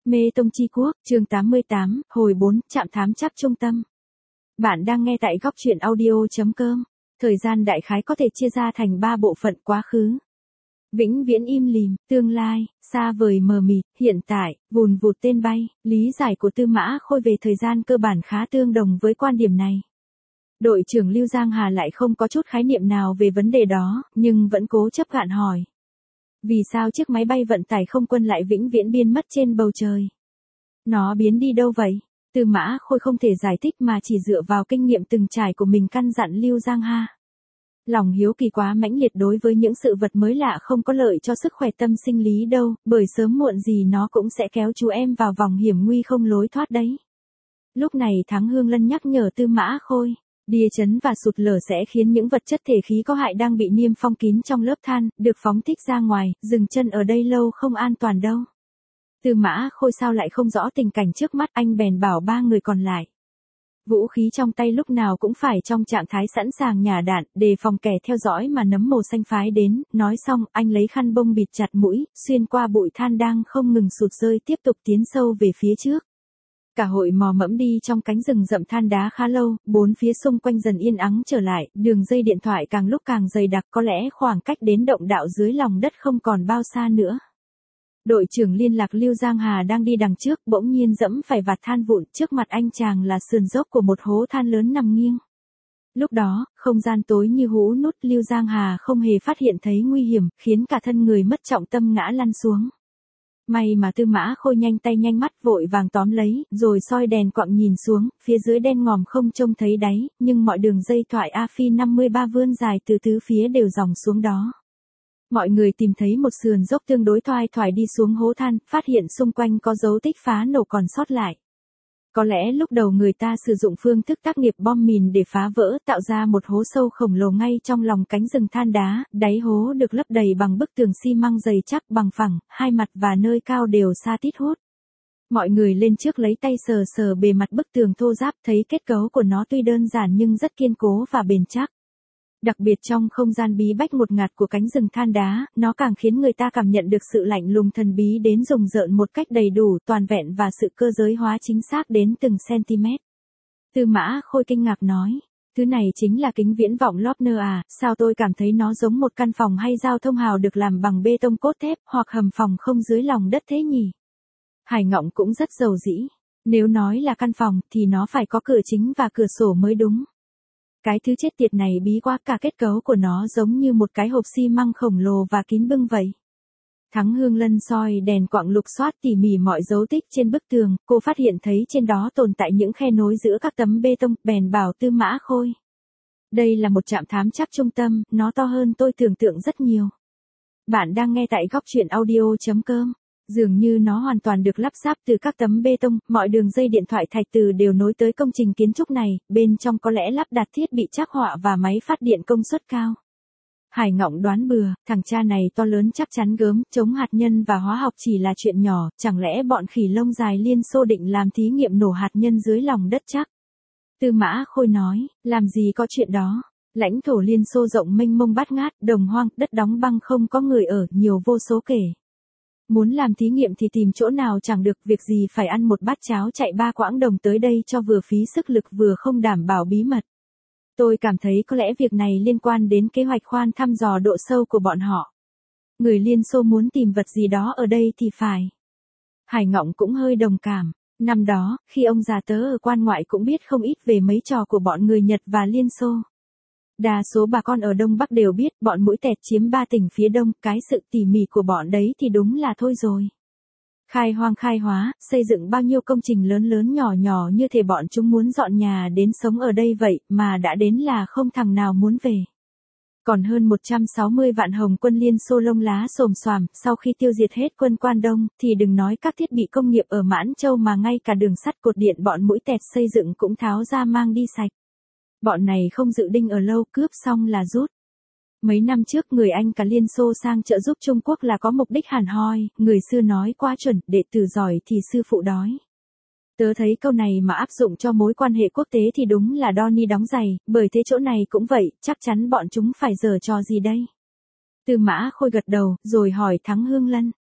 Mê Tông Chi Quốc, chương 88, hồi 4, trạm thám chắc trung tâm. Bạn đang nghe tại góc truyện audio.com. Thời gian đại khái có thể chia ra thành 3 bộ phận: quá khứ, vĩnh viễn im lìm, tương lai, xa vời mờ mịt, hiện tại, vùn vụt tên bay. Lý giải của Tư Mã Khôi về thời gian cơ bản khá tương đồng với quan điểm này. Đội trưởng Lưu Giang Hà lại không có chút khái niệm nào về vấn đề đó, nhưng vẫn cố chấp gạn hỏi. Vì sao chiếc máy bay vận tải không quân lại vĩnh viễn biến mất trên bầu trời? Nó biến đi đâu vậy? Tư Mã Khôi không thể giải thích mà chỉ dựa vào kinh nghiệm từng trải của mình căn dặn Lưu Giang Hà. Lòng hiếu kỳ quá mãnh liệt đối với những sự vật mới lạ không có lợi cho sức khỏe tâm sinh lý đâu, bởi sớm muộn gì nó cũng sẽ kéo chú em vào vòng hiểm nguy không lối thoát đấy. Lúc này Thắng Hương Lân nhắc nhở Tư Mã Khôi. Địa chấn và sụt lở sẽ khiến những vật chất thể khí có hại đang bị niêm phong kín trong lớp than, được phóng thích ra ngoài, dừng chân ở đây lâu không an toàn đâu. Tư Mã Khôi sao lại không rõ tình cảnh trước mắt, anh bèn bảo 3 người còn lại. Vũ khí trong tay lúc nào cũng phải trong trạng thái sẵn sàng nhả đạn, đề phòng kẻ theo dõi mà nấm màu xanh phái đến. Nói xong, anh lấy khăn bông bịt chặt mũi, xuyên qua bụi than đang không ngừng sụt rơi tiếp tục tiến sâu về phía trước. Cả hội mò mẫm đi trong cánh rừng rậm than đá khá lâu, bốn phía xung quanh dần yên ắng trở lại, đường dây điện thoại càng lúc càng dày đặc, có lẽ khoảng cách đến động đạo dưới lòng đất không còn bao xa nữa. Đội trưởng liên lạc Lưu Giang Hà đang đi đằng trước, bỗng nhiên dẫm phải vạt than vụn, trước mặt anh chàng là sườn dốc của một hố than lớn nằm nghiêng. Lúc đó, không gian tối như hũ nút, Lưu Giang Hà không hề phát hiện thấy nguy hiểm, khiến cả thân người mất trọng tâm ngã lăn xuống. May mà Tư Mã Khôi nhanh tay nhanh mắt vội vàng tóm lấy, rồi soi đèn quặng nhìn xuống, phía dưới đen ngòm không trông thấy đáy, nhưng mọi đường dây thoại A-phi 53 vươn dài từ tứ phía đều dòng xuống đó. Mọi người tìm thấy một sườn dốc tương đối thoai thoải đi xuống hố than, phát hiện xung quanh có dấu tích phá nổ còn sót lại. Có lẽ lúc đầu người ta sử dụng phương thức tác nghiệp bom mìn để phá vỡ, tạo ra một hố sâu khổng lồ ngay trong lòng cánh rừng than đá, đáy hố được lấp đầy bằng bức tường xi măng dày chắc bằng phẳng, hai mặt và nơi cao đều sa tít hút. Mọi người lên trước lấy tay sờ sờ bề mặt bức tường thô ráp, thấy kết cấu của nó tuy đơn giản nhưng rất kiên cố và bền chắc. Đặc biệt trong không gian bí bách ngột ngạt của cánh rừng than đá, nó càng khiến người ta cảm nhận được sự lạnh lùng thần bí đến rùng rợn một cách đầy đủ, toàn vẹn và sự cơ giới hóa chính xác đến từng cm. Tư Mã Khôi kinh ngạc nói, thứ này chính là kính viễn vọng Lopner à, sao tôi cảm thấy nó giống một căn phòng hay giao thông hào được làm bằng bê tông cốt thép, hoặc hầm phòng không dưới lòng đất thế nhỉ? Hải Ngọng cũng rất dầu dĩ, nếu nói là căn phòng thì nó phải có cửa chính và cửa sổ mới đúng. Cái thứ chết tiệt này bí quá, cả kết cấu của nó giống như một cái hộp xi măng khổng lồ và kín bưng vậy. Thắng Hương Lân soi đèn quặng lục soát tỉ mỉ mọi dấu tích trên bức tường, cô phát hiện thấy trên đó tồn tại những khe nối giữa các tấm bê tông, bèn bảo Tư Mã Khôi. Đây là một trạm thám chắc trung tâm, nó to hơn tôi tưởng tượng rất nhiều. Bạn đang nghe tại góc truyện audio.com. Dường như nó hoàn toàn được lắp ráp từ các tấm bê tông, mọi đường dây điện thoại thạch từ đều nối tới công trình kiến trúc này, bên trong có lẽ lắp đặt thiết bị trắc họa và máy phát điện công suất cao. Hải Ngọng đoán bừa, thằng cha này to lớn chắc chắn gớm, chống hạt nhân và hóa học chỉ là chuyện nhỏ, chẳng lẽ bọn khỉ lông dài Liên Xô định làm thí nghiệm nổ hạt nhân dưới lòng đất chắc? Tư Mã Khôi nói, làm gì có chuyện đó. Lãnh thổ Liên Xô rộng mênh mông bát ngát, đồng hoang, đất đóng băng không có người ở, nhiều vô số kể. Muốn làm thí nghiệm thì tìm chỗ nào chẳng được, việc gì phải ăn một bát cháo chạy 3 quãng đồng tới đây cho vừa phí sức lực vừa không đảm bảo bí mật. Tôi cảm thấy có lẽ việc này liên quan đến kế hoạch khoan thăm dò độ sâu của bọn họ. Người Liên Xô muốn tìm vật gì đó ở đây thì phải. Hải Ngọng cũng hơi đồng cảm. Năm đó, khi ông già tớ ở quan ngoại cũng biết không ít về mấy trò của bọn người Nhật và Liên Xô. Đa số bà con ở Đông Bắc đều biết bọn mũi tẹt chiếm 3 tỉnh phía Đông, cái sự tỉ mỉ của bọn đấy thì đúng là thôi rồi. Khai hoang khai hóa, xây dựng bao nhiêu công trình lớn lớn nhỏ nhỏ như thể bọn chúng muốn dọn nhà đến sống ở đây vậy, mà đã đến là không thằng nào muốn về. Còn hơn 160 vạn Hồng quân Liên Xô lông lá xồm xoàm, sau khi tiêu diệt hết quân Quan Đông, thì đừng nói các thiết bị công nghiệp ở Mãn Châu mà ngay cả đường sắt cột điện bọn mũi tẹt xây dựng cũng tháo ra mang đi sạch. Bọn này không dự định ở lâu, cướp xong là rút. Mấy năm trước người Anh cả Liên Xô sang trợ giúp Trung Quốc là có mục đích hẳn hoi, người xưa nói quá chuẩn, đệ tử giỏi thì sư phụ đói. Tớ thấy câu này mà áp dụng cho mối quan hệ quốc tế thì đúng là đo ni đóng giày, bởi thế chỗ này cũng vậy, chắc chắn bọn chúng phải giở trò gì đây. Tư Mã Khôi gật đầu, rồi hỏi Thắng Hương Lân,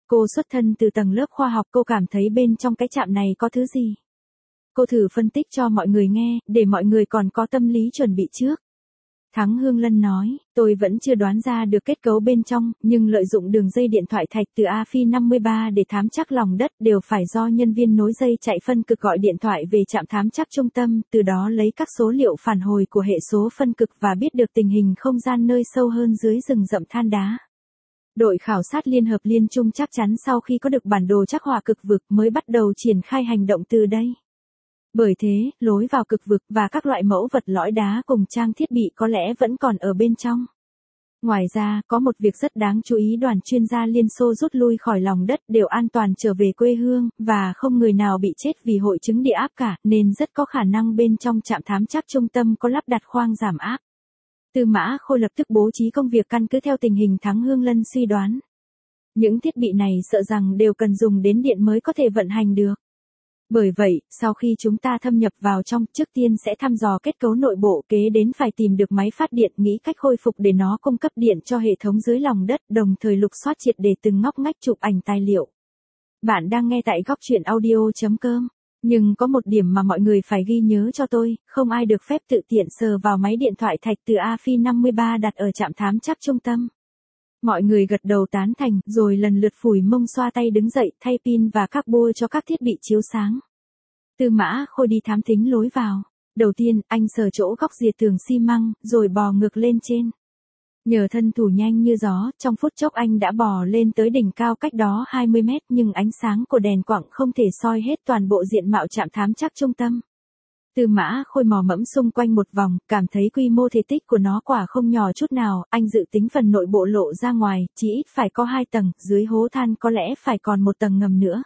Cô xuất thân từ tầng lớp khoa học, cô cảm thấy bên trong cái trạm này có thứ gì. Cô thử phân tích cho mọi người nghe, để mọi người còn có tâm lý chuẩn bị trước. Thắng Hương Lân nói, tôi vẫn chưa đoán ra được kết cấu bên trong, nhưng lợi dụng đường dây điện thoại thạch từ A-Phi 53 để thám chắc lòng đất đều phải do nhân viên nối dây chạy phân cực gọi điện thoại về trạm thám chắc trung tâm, từ đó lấy các số liệu phản hồi của hệ số phân cực và biết được tình hình không gian nơi sâu hơn dưới rừng rậm than đá. Đội khảo sát Liên hợp Liên Trung chắc chắn sau khi có được bản đồ trắc họa cực vực mới bắt đầu triển khai hành động từ đây. Bởi thế, lối vào cực vực và các loại mẫu vật lõi đá cùng trang thiết bị có lẽ vẫn còn ở bên trong. Ngoài ra, có một việc rất đáng chú ý, đoàn chuyên gia Liên Xô rút lui khỏi lòng đất đều an toàn trở về quê hương, và không người nào bị chết vì hội chứng địa áp cả, nên rất có khả năng bên trong trạm thám chắc trung tâm có lắp đặt khoang giảm áp. Tư Mã Khôi lập tức bố trí công việc căn cứ theo tình hình. Thắng Hương Lân suy đoán. Những thiết bị này sợ rằng đều cần dùng đến điện mới có thể vận hành được. Bởi vậy, sau khi chúng ta thâm nhập vào trong, trước tiên sẽ thăm dò kết cấu nội bộ, kế đến phải tìm được máy phát điện, nghĩ cách khôi phục để nó cung cấp điện cho hệ thống dưới lòng đất, đồng thời lục soát triệt để từng ngóc ngách, chụp ảnh tài liệu. Bạn đang nghe tại góc truyện audio.com. Nhưng có một điểm mà mọi người phải ghi nhớ cho tôi, không ai được phép tự tiện sờ vào máy điện thoại thạch từ A-Phi 53 đặt ở trạm thám chắc trung tâm. Mọi người gật đầu tán thành, rồi lần lượt phủi mông xoa tay đứng dậy, thay pin và các bua cho các thiết bị chiếu sáng. Tư Mã Khôi đi thám thính lối vào. Đầu tiên, anh sờ chỗ góc rìa tường xi măng, rồi bò ngược lên trên. Nhờ thân thủ nhanh như gió, trong phút chốc anh đã bò lên tới đỉnh cao cách đó 20 mét, nhưng ánh sáng của đèn quặng không thể soi hết toàn bộ diện mạo trạm thám chắc trung tâm. Tư Mã Khôi mò mẫm xung quanh một vòng, cảm thấy quy mô thể tích của nó quả không nhỏ chút nào, anh dự tính phần nội bộ lộ ra ngoài, chỉ ít phải có 2 tầng, dưới hố than có lẽ phải còn một tầng ngầm nữa.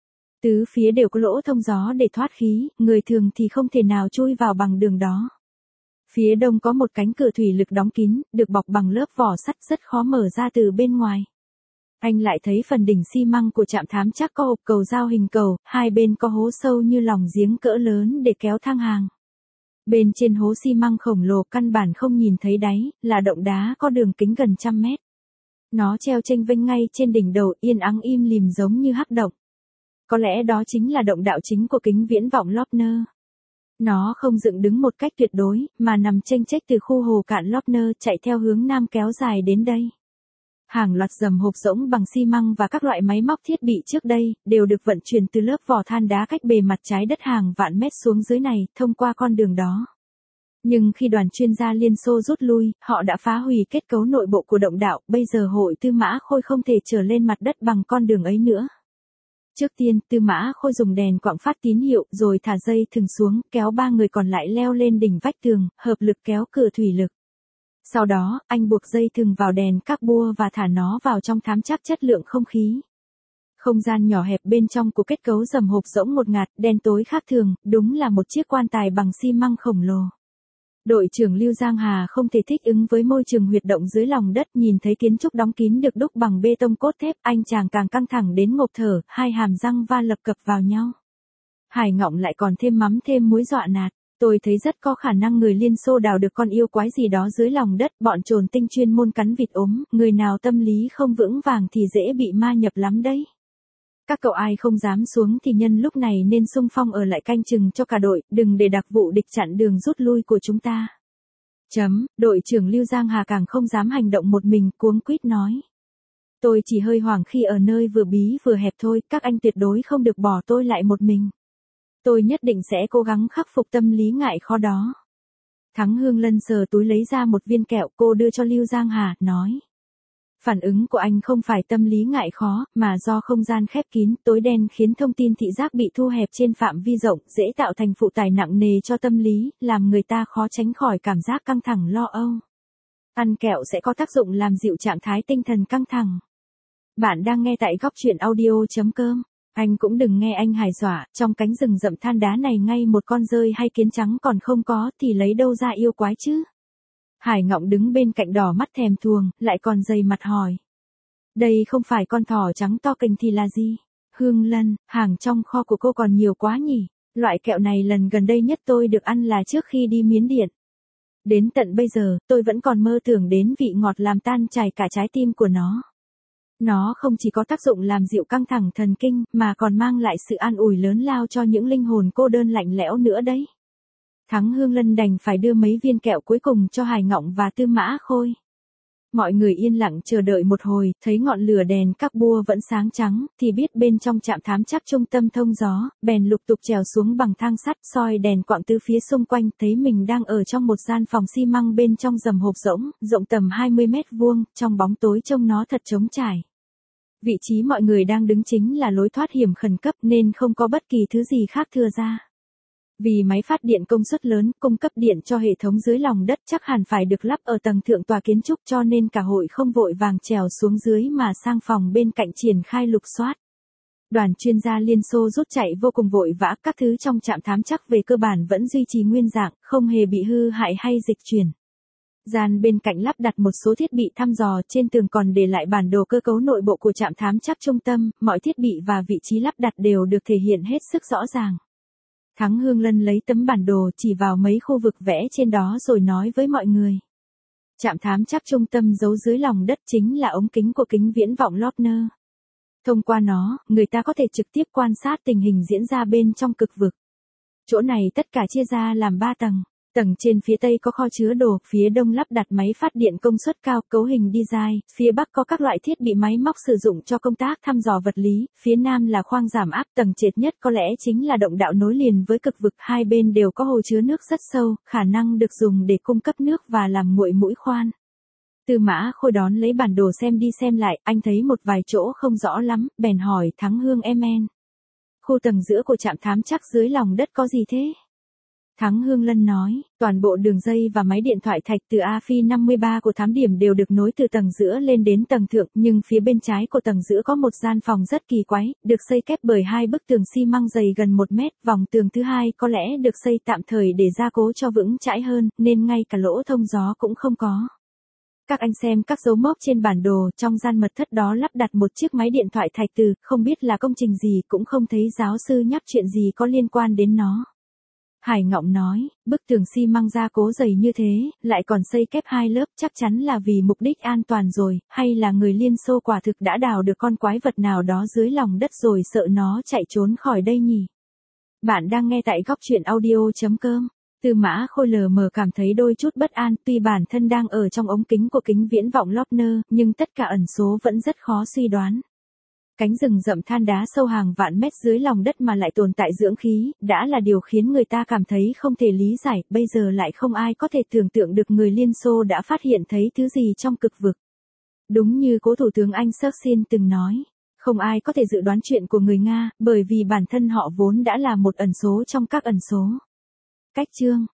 Tứ phía đều có lỗ thông gió để thoát khí, người thường thì không thể nào chui vào bằng đường đó. Phía đông có một cánh cửa thủy lực đóng kín, được bọc bằng lớp vỏ sắt rất khó mở ra từ bên ngoài. Anh lại thấy phần đỉnh xi măng của trạm thám chắc có hộp cầu dao hình cầu, hai bên có hố sâu như lòng giếng cỡ lớn để kéo thang hàng. Bên trên hố xi măng khổng lồ căn bản không nhìn thấy đáy, là động đá có đường kính gần 100 mét. Nó treo chênh vênh ngay trên đỉnh đầu, yên ắng im lìm giống như hắc động. Có lẽ đó chính là động đạo chính của kính viễn vọng Lochner. Nó không dựng đứng một cách tuyệt đối, mà nằm chênh chếch từ khu hồ cạn Lochner chạy theo hướng nam kéo dài đến đây. Hàng loạt dầm hộp rỗng bằng xi măng và các loại máy móc thiết bị trước đây, đều được vận chuyển từ lớp vỏ than đá cách bề mặt trái đất hàng vạn mét xuống dưới này, thông qua con đường đó. Nhưng khi đoàn chuyên gia Liên Xô rút lui, họ đã phá hủy kết cấu nội bộ của động đạo, bây giờ hội Tư Mã Khôi không thể trở lên mặt đất bằng con đường ấy nữa. Trước tiên, Tư Mã Khôi dùng đèn quặng phát tín hiệu, rồi thả dây thừng xuống, kéo 3 người còn lại leo lên đỉnh vách tường, hợp lực kéo cửa thủy lực. Sau đó, anh buộc dây thừng vào đèn các bua và thả nó vào trong thám chắc chất lượng không khí. Không gian nhỏ hẹp bên trong của kết cấu dầm hộp rỗng ngột ngạt, đen tối khác thường, đúng là một chiếc quan tài bằng xi măng khổng lồ. Đội trưởng Lưu Giang Hà không thể thích ứng với môi trường huyệt động dưới lòng đất, nhìn thấy kiến trúc đóng kín được đúc bằng bê tông cốt thép, anh chàng càng căng thẳng đến ngộp thở, hai hàm răng va lập cập vào nhau. Hải Ngọng lại còn thêm mắm thêm muối dọa nạt. Tôi thấy rất có khả năng người Liên Xô đào được con yêu quái gì đó dưới lòng đất, bọn trồn tinh chuyên môn cắn vịt ốm, người nào tâm lý không vững vàng thì dễ bị ma nhập lắm đấy. Các cậu ai không dám xuống thì nhân lúc này nên xung phong ở lại canh chừng cho cả đội, đừng để đặc vụ địch chặn đường rút lui của chúng ta. Đội trưởng Lưu Giang Hà càng không dám hành động một mình, cuống quýt nói. Tôi chỉ hơi hoảng khi ở nơi vừa bí vừa hẹp thôi, các anh tuyệt đối không được bỏ tôi lại một mình. Tôi nhất định sẽ cố gắng khắc phục tâm lý ngại khó đó. Thắng Hương Lân sờ túi lấy ra một viên kẹo, cô đưa cho Lưu Giang Hà, nói. Phản ứng của anh không phải tâm lý ngại khó, mà do không gian khép kín, tối đen khiến thông tin thị giác bị thu hẹp trên phạm vi rộng, dễ tạo thành phụ tải nặng nề cho tâm lý, làm người ta khó tránh khỏi cảm giác căng thẳng lo âu. Ăn kẹo sẽ có tác dụng làm dịu trạng thái tinh thần căng thẳng. Bạn đang nghe tại góc truyện audio.com. Anh cũng đừng nghe anh Hải dọa, trong cánh rừng rậm than đá này ngay một con dơi hay kiến trắng còn không có thì lấy đâu ra yêu quái chứ. Hải Ngọng đứng bên cạnh đỏ mắt thèm thuồng, lại còn dày mặt hỏi. Đây không phải con thỏ trắng to cành thì là gì? Hương Lân, hàng trong kho của cô còn nhiều quá nhỉ? Loại kẹo này lần gần đây nhất tôi được ăn là trước khi đi Miến Điện. Đến tận bây giờ, tôi vẫn còn mơ tưởng đến vị ngọt làm tan chảy cả trái tim của nó. Nó không chỉ có tác dụng làm dịu căng thẳng thần kinh, mà còn mang lại sự an ủi lớn lao cho những linh hồn cô đơn lạnh lẽo nữa đấy. Thắng Hương Lân đành phải đưa mấy viên kẹo cuối cùng cho Hải Ngọng và Tư Mã Khôi. Mọi người yên lặng chờ đợi một hồi, thấy ngọn lửa đèn các bua vẫn sáng trắng, thì biết bên trong trạm thám chắc trung tâm thông gió, bèn lục tục trèo xuống bằng thang sắt, soi đèn quạng tứ phía xung quanh, thấy mình đang ở trong một gian phòng xi măng bên trong rầm hộp rỗng, rộng tầm 20 mét vuông, trong bóng tối trông nó thật trống trải. Vị trí mọi người đang đứng chính là lối thoát hiểm khẩn cấp nên không có bất kỳ thứ gì khác thừa ra. Vì máy phát điện công suất lớn, cung cấp điện cho hệ thống dưới lòng đất chắc hẳn phải được lắp ở tầng thượng tòa kiến trúc, cho nên cả hội không vội vàng trèo xuống dưới mà sang phòng bên cạnh triển khai lục soát. Đoàn chuyên gia Liên Xô rút chạy vô cùng vội vã, các thứ trong trạm thám chắc về cơ bản vẫn duy trì nguyên dạng, không hề bị hư hại hay dịch chuyển. Gian bên cạnh lắp đặt một số thiết bị thăm dò, trên tường còn để lại bản đồ cơ cấu nội bộ của trạm thám chắc trung tâm, mọi thiết bị và vị trí lắp đặt đều được thể hiện hết sức rõ ràng. Thắng Hương Lân lấy tấm bản đồ chỉ vào mấy khu vực vẽ trên đó rồi nói với mọi người. Trạm thám chắc trung tâm giấu dưới lòng đất chính là ống kính của kính viễn vọng Lochner. Thông qua nó, người ta có thể trực tiếp quan sát tình hình diễn ra bên trong cực vực. Chỗ này tất cả chia ra làm 3 tầng. Tầng trên phía tây có kho chứa đồ, phía đông lắp đặt máy phát điện công suất cao, cấu hình design, phía bắc có các loại thiết bị máy móc sử dụng cho công tác thăm dò vật lý, phía nam là khoang giảm áp, tầng trệt nhất có lẽ chính là động đạo nối liền với cực vực, hai bên đều có hồ chứa nước rất sâu, khả năng được dùng để cung cấp nước và làm nguội mũi khoan. Tư Mã Khôi đón lấy bản đồ xem đi xem lại, anh thấy một vài chỗ không rõ lắm, bèn hỏi Thắng Hương em. Khu tầng giữa của trạm thám chắc dưới lòng đất có gì thế? Thắng Hương Lân nói, toàn bộ đường dây và máy điện thoại thạch từ A-Phi 53 của thám điểm đều được nối từ tầng giữa lên đến tầng thượng, nhưng phía bên trái của tầng giữa có một gian phòng rất kỳ quái, được xây kép bởi hai bức tường xi măng dày gần 1 mét, vòng tường thứ hai có lẽ được xây tạm thời để gia cố cho vững chãi hơn, nên ngay cả lỗ thông gió cũng không có. Các anh xem các dấu mốc trên bản đồ, trong gian mật thất đó lắp đặt một chiếc máy điện thoại thạch từ, không biết là công trình gì, cũng không thấy giáo sư nhắc chuyện gì có liên quan đến nó. Hải Ngọng nói, bức tường xi măng gia cố dày như thế, lại còn xây kép 2 lớp, chắc chắn là vì mục đích an toàn rồi, hay là người Liên Xô quả thực đã đào được con quái vật nào đó dưới lòng đất rồi sợ nó chạy trốn khỏi đây nhỉ? Bạn đang nghe tại góc truyện audio.com. Tư Mã Khôi lờ mờ cảm thấy đôi chút bất an, tuy bản thân đang ở trong ống kính của kính viễn vọng Lochner, nhưng tất cả ẩn số vẫn rất khó suy đoán. Cánh rừng rậm than đá sâu hàng vạn mét dưới lòng đất mà lại tồn tại dưỡng khí, đã là điều khiến người ta cảm thấy không thể lý giải, bây giờ lại không ai có thể tưởng tượng được người Liên Xô đã phát hiện thấy thứ gì trong cực vực. Đúng như cố Thủ tướng Anh Churchill từng nói, không ai có thể dự đoán chuyện của người Nga, bởi vì bản thân họ vốn đã là một ẩn số trong các ẩn số. Cách chương